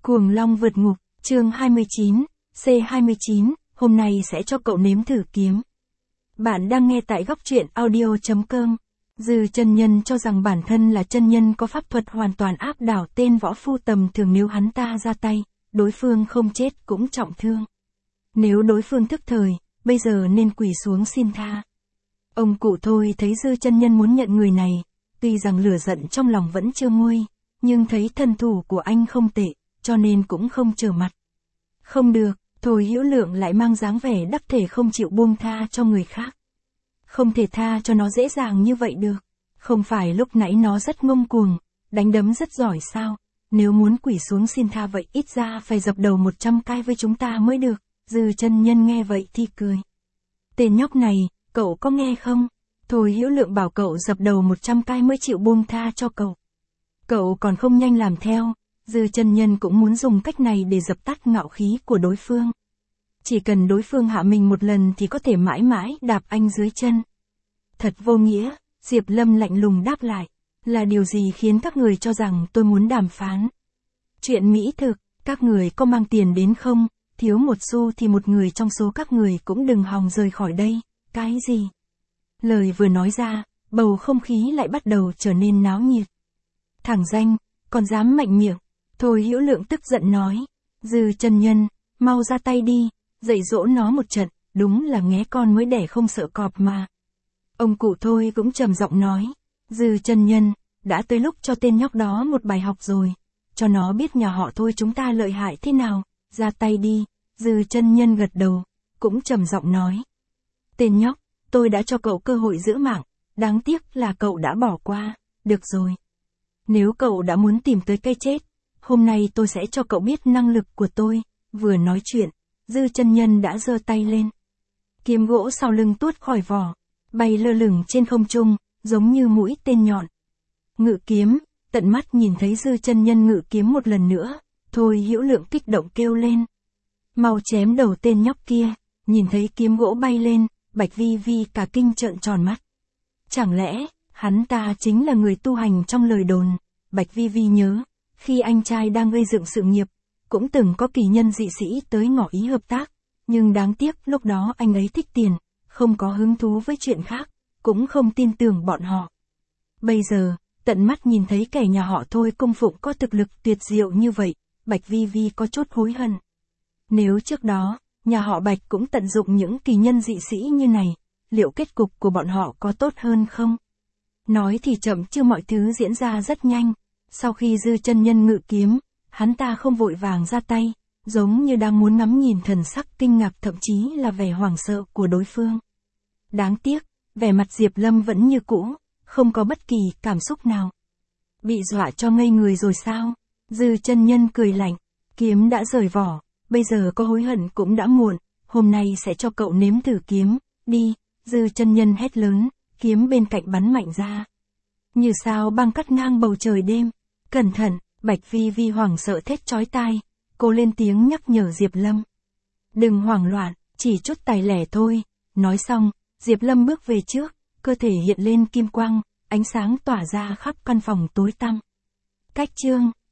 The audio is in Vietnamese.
Cuồng Long vượt ngục, chương 29, C29, hôm nay sẽ cho cậu nếm thử kiếm. Bạn đang nghe tại góc truyện audio.com. Dư chân nhân cho rằng bản thân là chân nhân có pháp thuật hoàn toàn áp đảo tên võ phu tầm thường, nếu hắn ta ra tay, đối phương không chết cũng trọng thương. Nếu đối phương thức thời, bây giờ nên quỳ xuống xin tha. Ông cụ Thôi thấy Dư chân nhân muốn nhận người này, tuy rằng lửa giận trong lòng vẫn chưa nguôi, nhưng thấy thân thủ của anh không tệ, cho nên cũng không trở mặt. Không được, Thôi Hữu Lượng lại mang dáng vẻ đắc thể không chịu buông tha cho người khác. Không thể tha cho nó dễ dàng như vậy được. Không phải lúc nãy nó rất ngông cuồng, đánh đấm rất giỏi sao? Nếu muốn quỳ xuống xin tha vậy ít ra phải dập đầu 100 cái với chúng ta mới được. Dư chân nhân nghe vậy thì cười. Tên nhóc này, cậu có nghe không? Thôi Hữu Lượng bảo cậu dập đầu 100 cái mới chịu buông tha cho cậu. Cậu còn không nhanh làm theo. Dư chân nhân cũng muốn dùng cách này để dập tắt ngạo khí của đối phương. Chỉ cần đối phương hạ mình một lần thì có thể mãi mãi đạp anh dưới chân. Thật vô nghĩa, Diệp Lâm lạnh lùng đáp lại. Là điều gì khiến các người cho rằng tôi muốn đàm phán? Chuyện mỹ thực, các người có mang tiền đến không? Thiếu một xu thì một người trong số các người cũng đừng hòng rời khỏi đây. Cái gì? Lời vừa nói ra, bầu không khí lại bắt đầu trở nên náo nhiệt. Thẳng danh, còn dám mạnh miệng. Thôi Hữu Lượng tức giận nói. Dư chân nhân, mau ra tay đi, dạy dỗ nó một trận, đúng là nghé con mới đẻ không sợ cọp mà. Ông cụ Thôi cũng trầm giọng nói. Dư chân nhân, đã tới lúc cho tên nhóc đó một bài học rồi. Cho nó biết nhà họ Thôi chúng ta lợi hại thế nào, ra tay đi. Dư chân nhân gật đầu, cũng trầm giọng nói. Tên nhóc, tôi đã cho cậu cơ hội giữ mạng, đáng tiếc là cậu đã bỏ qua, được rồi. Nếu cậu đã muốn tìm tới cái chết, hôm nay tôi sẽ cho cậu biết năng lực của tôi. Vừa nói chuyện, Dư chân nhân đã giơ tay lên. Kiếm gỗ sau lưng tuốt khỏi vỏ, bay lơ lửng trên không trung, giống như mũi tên nhọn. Ngự kiếm, tận mắt nhìn thấy Dư chân nhân ngự kiếm một lần nữa, Thôi Hữu Lượng kích động kêu lên. Mau chém đầu tên nhóc kia. Nhìn thấy kiếm gỗ bay lên, Bạch Vi Vi cả kinh trợn tròn mắt. Chẳng lẽ, hắn ta chính là người tu hành trong lời đồn? Bạch Vi Vi nhớ, khi anh trai đang gây dựng sự nghiệp, cũng từng có kỳ nhân dị sĩ tới ngỏ ý hợp tác, nhưng đáng tiếc lúc đó anh ấy thích tiền, không có hứng thú với chuyện khác, cũng không tin tưởng bọn họ. Bây giờ, tận mắt nhìn thấy kẻ nhà họ Thôi cung phụng có thực lực tuyệt diệu như vậy, Bạch Vi Vi có chút hối hận. Nếu trước đó, nhà họ Bạch cũng tận dụng những kỳ nhân dị sĩ như này, liệu kết cục của bọn họ có tốt hơn không? Nói thì chậm chứ mọi thứ diễn ra rất nhanh. Sau khi Dư chân nhân ngự kiếm, hắn ta không vội vàng ra tay, giống như đang muốn ngắm nhìn thần sắc kinh ngạc thậm chí là vẻ hoảng sợ của đối phương. Đáng tiếc, vẻ mặt Diệp Lâm vẫn như cũ, không có bất kỳ cảm xúc nào. Bị dọa cho ngây người rồi sao? Dư chân nhân cười lạnh, kiếm đã rời vỏ, bây giờ có hối hận cũng đã muộn, hôm nay sẽ cho cậu nếm thử kiếm, đi. Dư chân nhân hét lớn, kiếm bên cạnh bắn mạnh ra. Như sao băng cắt ngang bầu trời đêm. Cẩn thận, Bạch Vi Vi hoảng sợ thét chói tai, cô lên tiếng nhắc nhở Diệp Lâm. Đừng hoảng loạn, chỉ chút tài lẻ thôi. Nói xong, Diệp Lâm bước về trước, cơ thể hiện lên kim quang, ánh sáng tỏa ra khắp căn phòng tối tăm. Cách chương